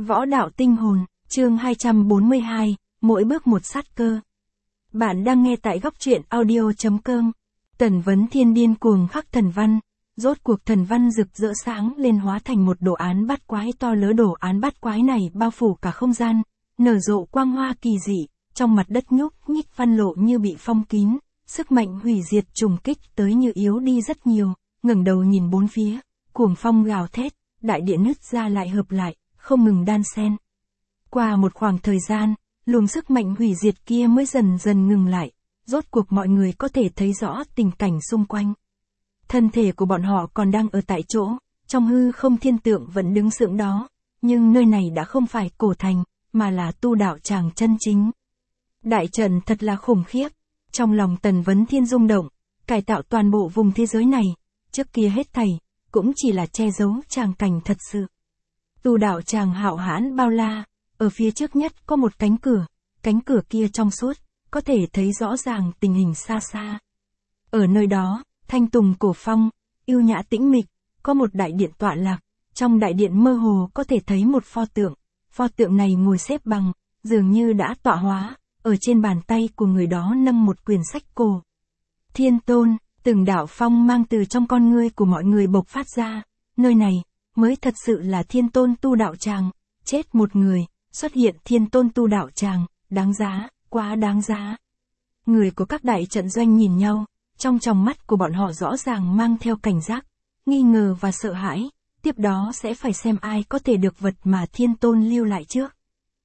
Võ đạo tinh hồn, chương 242, mỗi bước một sát cơ. Bạn đang nghe tại góc truyện audio.com. Tần vấn thiên điên cuồng khắc thần văn. Rốt cuộc thần văn rực rỡ sáng lên hóa thành một đồ án bát quái to lớn. Đồ án bát quái này bao phủ cả không gian, nở rộ quang hoa kỳ dị, trong mặt đất nhúc nhích văn lộ như bị phong kín, sức mạnh hủy diệt trùng kích tới như yếu đi rất nhiều. Ngẩng đầu nhìn bốn phía, cuồng phong gào thét, đại địa nứt ra lại hợp lại, không ngừng đan xen. Qua một khoảng thời gian, luồng sức mạnh hủy diệt kia mới dần dần ngừng lại, rốt cuộc mọi người có thể thấy rõ tình cảnh xung quanh. Thân thể của bọn họ còn đang ở tại chỗ, trong hư không thiên tượng vẫn đứng sững đó, nhưng nơi này đã không phải cổ thành, mà là tu đạo tràng chân chính. Đại trận thật là khủng khiếp, trong lòng Tần Vấn Thiên rung động, cải tạo toàn bộ vùng thế giới này, trước kia hết thảy, cũng chỉ là che giấu tràng cảnh thật sự. Tu đạo tràng hạo hãn bao la, ở phía trước nhất có một cánh cửa kia trong suốt, có thể thấy rõ ràng tình hình xa xa. Ở nơi đó, thanh tùng cổ phong, yêu nhã tĩnh mịch, có một đại điện tọa lạc, trong đại điện mơ hồ có thể thấy một pho tượng này ngồi xếp bằng, dường như đã tọa hóa, ở trên bàn tay của người đó nâng một quyển sách cổ. Thiên Tôn, từng đạo phong mang từ trong con ngươi của mọi người bộc phát ra, nơi này mới thật sự là Thiên Tôn tu đạo tràng, chết một người, xuất hiện Thiên Tôn tu đạo tràng, đáng giá, quá đáng giá. Người của các đại trận doanh nhìn nhau, trong tròng mắt của bọn họ rõ ràng mang theo cảnh giác, nghi ngờ và sợ hãi, tiếp đó sẽ phải xem ai có thể được vật mà Thiên Tôn lưu lại trước.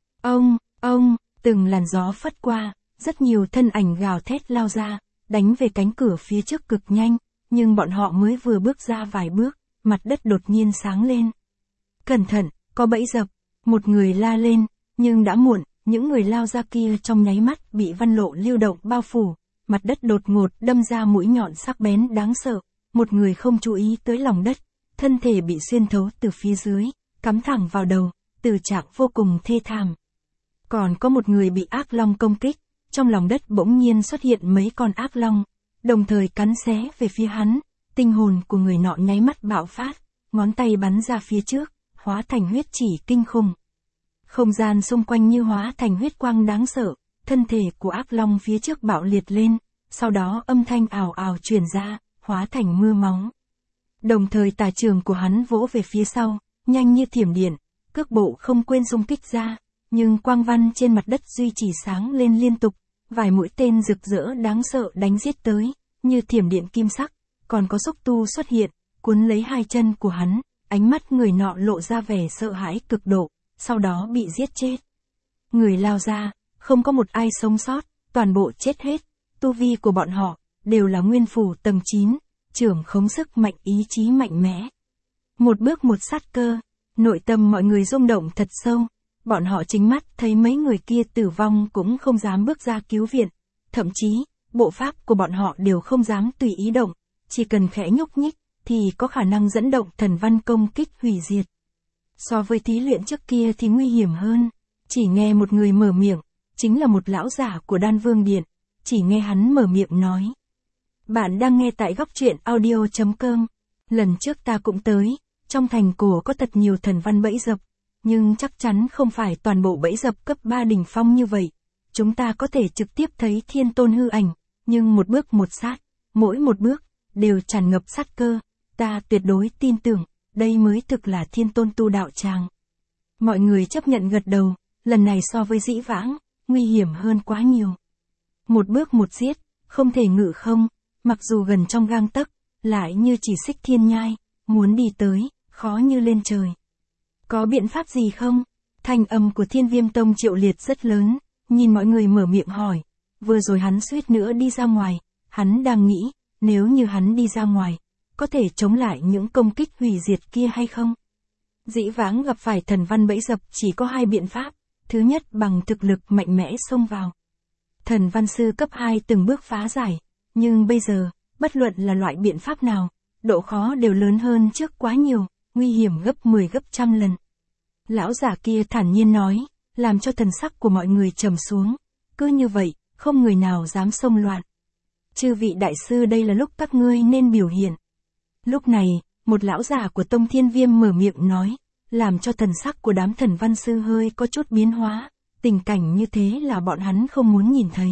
Ông, từng làn gió phất qua, rất nhiều thân ảnh gào thét lao ra, đánh về cánh cửa phía trước cực nhanh, nhưng bọn họ mới vừa bước ra vài bước, mặt đất đột nhiên sáng lên. Cẩn thận, có bẫy dập, một người la lên, nhưng đã muộn, những người lao ra kia trong nháy mắt bị văn lộ lưu động bao phủ, mặt đất đột ngột đâm ra mũi nhọn sắc bén đáng sợ, một người không chú ý tới lòng đất, thân thể bị xuyên thấu từ phía dưới, cắm thẳng vào đầu, tử trạng vô cùng thê thảm. Còn có một người bị ác long công kích, trong lòng đất bỗng nhiên xuất hiện mấy con ác long, đồng thời cắn xé về phía hắn, tinh hồn của người nọ nháy mắt bạo phát, ngón tay bắn ra phía trước, hóa thành huyết chỉ kinh khủng. Không gian xung quanh như hóa thành huyết quang đáng sợ, thân thể của ác long phía trước bạo liệt lên, sau đó âm thanh ào ào truyền ra, hóa thành mưa máu. Đồng thời tà trường của hắn vỗ về phía sau, nhanh như thiểm điện, cước bộ không quên xung kích ra, nhưng quang văn trên mặt đất duy trì sáng lên liên tục, vài mũi tên rực rỡ đáng sợ đánh giết tới, như thiểm điện kim sắc, còn có xúc tu xuất hiện, cuốn lấy hai chân của hắn, ánh mắt người nọ lộ ra vẻ sợ hãi cực độ, sau đó bị giết chết. Người lao ra, không có một ai sống sót, toàn bộ chết hết, tu vi của bọn họ, đều là nguyên phủ tầng 9, trưởng khống sức mạnh ý chí mạnh mẽ. Một bước một sát cơ, nội tâm mọi người rung động thật sâu, bọn họ chính mắt thấy mấy người kia tử vong cũng không dám bước ra cứu viện, thậm chí, bộ pháp của bọn họ đều không dám tùy ý động, chỉ cần khẽ nhúc nhích, thì có khả năng dẫn động thần văn công kích hủy diệt. So với thí luyện trước kia thì nguy hiểm hơn, chỉ nghe một người mở miệng, chính là một lão giả của Đan Vương Điện, chỉ nghe hắn mở miệng nói. Bạn đang nghe tại góc truyện audio.com, lần trước ta cũng tới, trong thành cổ có thật nhiều thần văn bẫy dập, nhưng chắc chắn không phải toàn bộ bẫy dập cấp 3 đỉnh phong như vậy, chúng ta có thể trực tiếp thấy Thiên Tôn hư ảnh, nhưng một bước một sát, mỗi một bước, đều tràn ngập sát cơ, ta tuyệt đối tin tưởng, đây mới thực là Thiên Tôn tu đạo tràng. Mọi người chấp nhận gật đầu, lần này so với dĩ vãng, nguy hiểm hơn quá nhiều. Một bước một giết, không thể ngự không, mặc dù gần trong gang tấc, lại như chỉ xích thiên nhai, muốn đi tới, khó như lên trời. Có biện pháp gì không? Thanh âm của Thiên Viêm Tông Triệu Liệt rất lớn, nhìn mọi người mở miệng hỏi, vừa rồi hắn suýt nữa đi ra ngoài, hắn đang nghĩ, nếu như hắn đi ra ngoài, có thể chống lại những công kích hủy diệt kia hay không? Dĩ vãng gặp phải thần văn bẫy dập chỉ có hai biện pháp, thứ nhất bằng thực lực mạnh mẽ xông vào. Thần văn sư cấp 2 từng bước phá giải, nhưng bây giờ, bất luận là loại biện pháp nào, độ khó đều lớn hơn trước quá nhiều, nguy hiểm gấp 10 gấp trăm lần. Lão giả kia thản nhiên nói, làm cho thần sắc của mọi người trầm xuống, cứ như vậy, không người nào dám xông loạn. Chư vị đại sư, đây là lúc các ngươi nên biểu hiện. Lúc này, một lão giả của Tông Thiên Viêm mở miệng nói, làm cho thần sắc của đám thần văn sư hơi có chút biến hóa, tình cảnh như thế là bọn hắn không muốn nhìn thấy.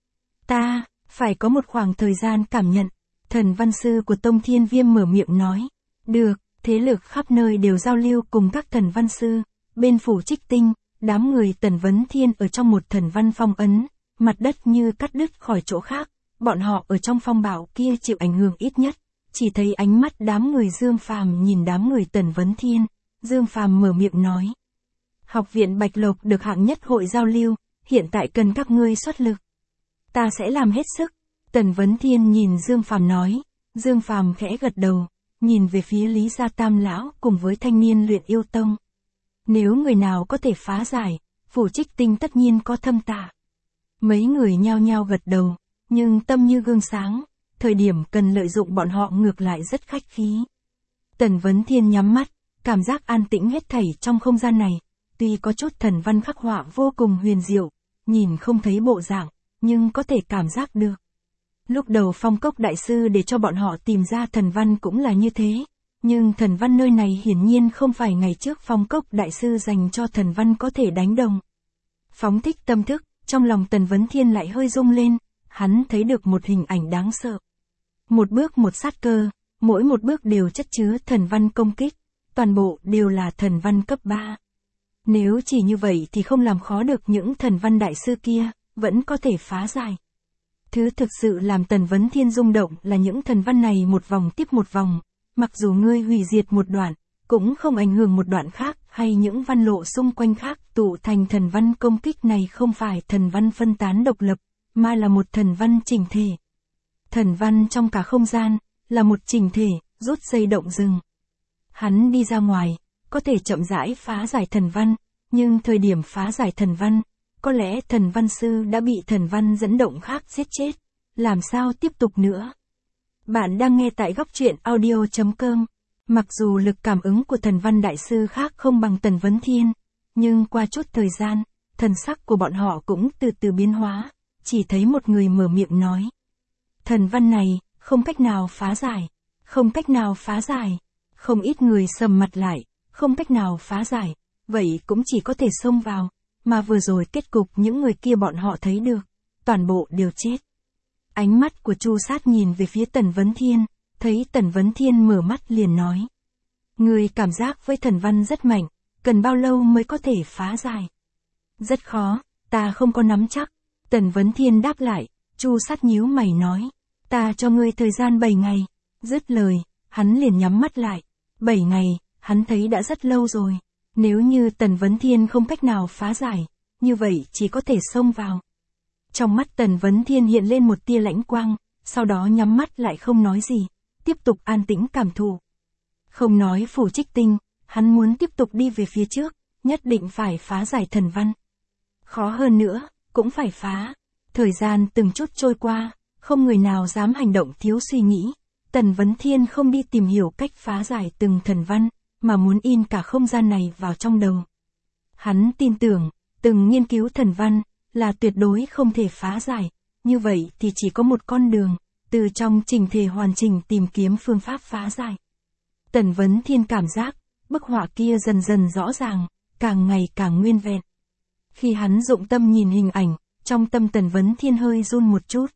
Ta, phải có một khoảng thời gian cảm nhận, thần văn sư của Tông Thiên Viêm mở miệng nói. Được, thế lực khắp nơi đều giao lưu cùng các thần văn sư, bên phủ Trích Tinh, đám người Tần Vấn Thiên ở trong một thần văn phong ấn, mặt đất như cắt đứt khỏi chỗ khác, bọn họ ở trong phong bạo kia chịu ảnh hưởng ít nhất, chỉ thấy ánh mắt đám người Dương Phàm nhìn đám người Tần Vấn Thiên, Dương Phàm mở miệng nói. Học viện Bạch Lộc được hạng nhất hội giao lưu, hiện tại cần các ngươi xuất lực. Ta sẽ làm hết sức. Tần Vấn Thiên nhìn Dương Phàm nói, Dương Phàm khẽ gật đầu, nhìn về phía Lý Gia Tam Lão cùng với thanh niên Luyện Yêu Tông. Nếu người nào có thể phá giải, phủ Trích Tinh tất nhiên có thâm tà. Mấy người nhao nhao gật đầu, nhưng tâm như gương sáng, thời điểm cần lợi dụng bọn họ ngược lại rất khách khí. Tần Vấn Thiên nhắm mắt, cảm giác an tĩnh hết thảy trong không gian này, tuy có chút thần văn khắc họa vô cùng huyền diệu, nhìn không thấy bộ dạng, nhưng có thể cảm giác được. Lúc đầu Phong Cốc Đại Sư để cho bọn họ tìm ra thần văn cũng là như thế, nhưng thần văn nơi này hiển nhiên không phải ngày trước Phong Cốc Đại Sư dành cho thần văn có thể đánh đồng. Phóng thích tâm thức, trong lòng Tần Vấn Thiên lại hơi rung lên, hắn thấy được một hình ảnh đáng sợ. Một bước một sát cơ, mỗi một bước đều chất chứa thần văn công kích, toàn bộ đều là thần văn cấp 3. Nếu chỉ như vậy thì không làm khó được những thần văn đại sư kia, vẫn có thể phá giải. Thứ thực sự làm Tần Vấn Thiên rung động là những thần văn này một vòng tiếp một vòng, mặc dù ngươi hủy diệt một đoạn, cũng không ảnh hưởng một đoạn khác hay những văn lộ xung quanh khác tụ thành thần văn công kích này không phải thần văn phân tán độc lập, mà là một thần văn chỉnh thể. Thần văn trong cả không gian, là một chỉnh thể, rút dây động rừng. Hắn đi ra ngoài, có thể chậm rãi phá giải thần văn, nhưng thời điểm phá giải thần văn, có lẽ thần văn sư đã bị thần văn dẫn động khác giết chết, làm sao tiếp tục nữa. Bạn đang nghe tại góc truyện audio.com. Mặc dù lực cảm ứng của thần văn đại sư khác không bằng Tần Vấn Thiên, nhưng qua chút thời gian, thần sắc của bọn họ cũng từ từ biến hóa, chỉ thấy một người mở miệng nói. Thần văn này, không cách nào phá giải, không cách nào phá giải, không ít người sầm mặt lại, không cách nào phá giải, vậy cũng chỉ có thể xông vào, mà vừa rồi kết cục những người kia bọn họ thấy được, toàn bộ đều chết. Ánh mắt của Chu Sát nhìn về phía Tần Vấn Thiên, thấy Tần Vấn Thiên mở mắt liền nói. Người cảm giác với thần văn rất mạnh, cần bao lâu mới có thể phá giải? Rất khó, ta không có nắm chắc. Tần Vấn Thiên đáp lại, Chu Sát nhíu mày nói. Ta cho ngươi thời gian 7 ngày. Dứt lời, hắn liền nhắm mắt lại. 7 ngày, hắn thấy đã rất lâu rồi. Nếu như Tần Vấn Thiên không cách nào phá giải, như vậy chỉ có thể xông vào. Trong mắt Tần Vấn Thiên hiện lên một tia lãnh quang, sau đó nhắm mắt lại không nói gì, tiếp tục an tĩnh cảm thụ. Không nói phủ Trích Tinh, hắn muốn tiếp tục đi về phía trước, nhất định phải phá giải thần văn. Khó hơn nữa, cũng phải phá. Thời gian từng chút trôi qua, không người nào dám hành động thiếu suy nghĩ. Tần Vấn Thiên không đi tìm hiểu cách phá giải từng thần văn, mà muốn in cả không gian này vào trong đầu. Hắn tin tưởng, từng nghiên cứu thần văn, là tuyệt đối không thể phá giải, như vậy thì chỉ có một con đường, từ trong trình thể hoàn chỉnh tìm kiếm phương pháp phá giải. Tần Vấn Thiên cảm giác, bức họa kia dần dần rõ ràng, càng ngày càng nguyên vẹn. Khi hắn dụng tâm nhìn hình ảnh, trong tâm Tần Vấn Thiên hơi run một chút.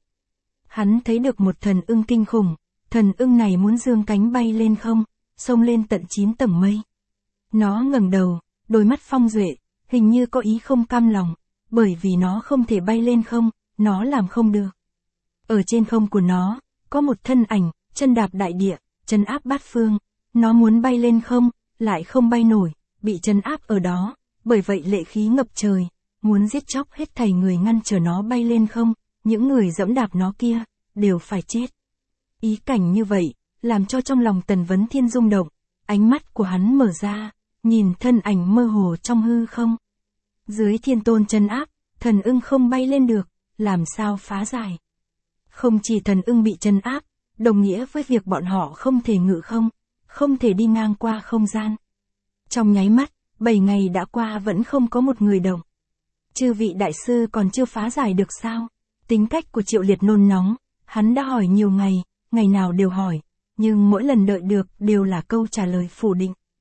Hắn thấy được một thần ưng kinh khủng, thần ưng này muốn dương cánh bay lên không, xông lên tận 9 tầng mây. Nó ngẩng đầu, đôi mắt phong duệ, hình như có ý không cam lòng, bởi vì nó không thể bay lên không, nó làm không được. Ở trên không của nó, có một thân ảnh, chân đạp đại địa, trấn áp bát phương, nó muốn bay lên không, lại không bay nổi, bị trấn áp ở đó, bởi vậy lệ khí ngập trời, muốn giết chóc hết thảy người ngăn trở nó bay lên không, những người dẫm đạp nó kia, đều phải chết. Ý cảnh như vậy, làm cho trong lòng Tần Vấn Thiên rung động, ánh mắt của hắn mở ra, nhìn thân ảnh mơ hồ trong hư không. Dưới thiên tôn trấn áp, thần ưng không bay lên được, làm sao phá giải? Không chỉ thần ưng bị trấn áp, đồng nghĩa với việc bọn họ không thể ngự không, không thể đi ngang qua không gian. Trong nháy mắt, 7 ngày đã qua vẫn không có một người động. Chư vị đại sư còn chưa phá giải được sao? Tính cách của Triệu Liệt nôn nóng, hắn đã hỏi nhiều ngày nào đều hỏi, nhưng mỗi lần đợi được đều là câu trả lời phủ định.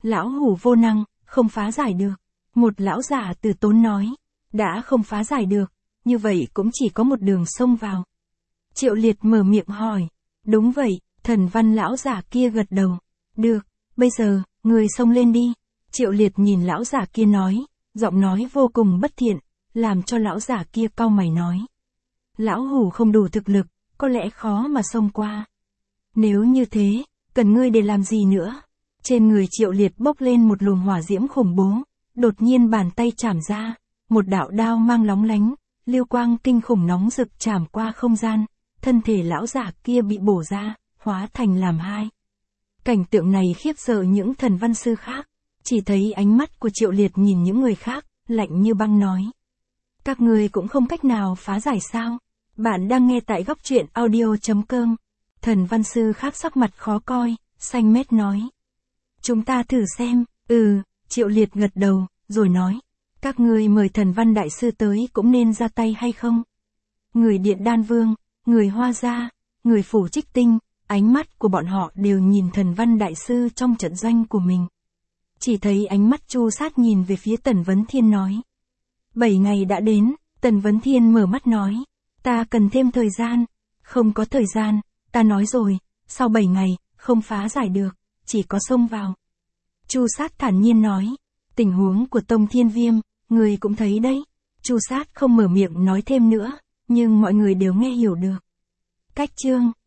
Lão hủ vô năng, không phá giải được. Một lão giả từ tốn nói. Đã không phá giải được, như vậy cũng chỉ có một đường xông vào. Triệu Liệt mở miệng hỏi. Đúng vậy, thần văn lão giả kia gật đầu. Được, bây giờ, người xông lên đi. Triệu Liệt nhìn lão giả kia nói, giọng nói vô cùng bất thiện, làm cho lão giả kia cau mày nói. Lão hủ không đủ thực lực, có lẽ khó mà xông qua. Nếu như thế, cần ngươi để làm gì nữa? Trên người Triệu Liệt bốc lên một luồng hỏa diễm khủng bố, đột nhiên bàn tay chảm ra, một đạo đao mang lóng lánh, lưu quang kinh khủng nóng rực chảm qua không gian, thân thể lão giả kia bị bổ ra, hóa thành làm hai. Cảnh tượng này khiếp sợ những thần văn sư khác, chỉ thấy ánh mắt của Triệu Liệt nhìn những người khác, lạnh như băng nói. Các ngươi cũng không cách nào phá giải sao? Bạn đang nghe tại góc truyện audio.com. Thần văn sư khác sắc mặt khó coi, xanh mét nói. Chúng ta thử xem, Triệu Liệt gật đầu, rồi nói. Các ngươi mời thần văn đại sư tới cũng nên ra tay hay không? Người Điện Đan Vương, người Hoa Gia, người Phủ Trích Tinh, ánh mắt của bọn họ đều nhìn thần văn đại sư trong trận doanh của mình. Chỉ thấy ánh mắt Chu Sát nhìn về phía Tần Vấn Thiên nói. 7 ngày đã đến, Tần Vấn Thiên mở mắt nói. Ta cần thêm thời gian. Không có thời gian, ta nói rồi, sau 7 ngày, không phá giải được, chỉ có xông vào. Chu Sát thản nhiên nói. Tình huống của Tông Thiên Viêm, người cũng thấy đấy. Chu Sát không mở miệng nói thêm nữa, nhưng mọi người đều nghe hiểu được. Cách chương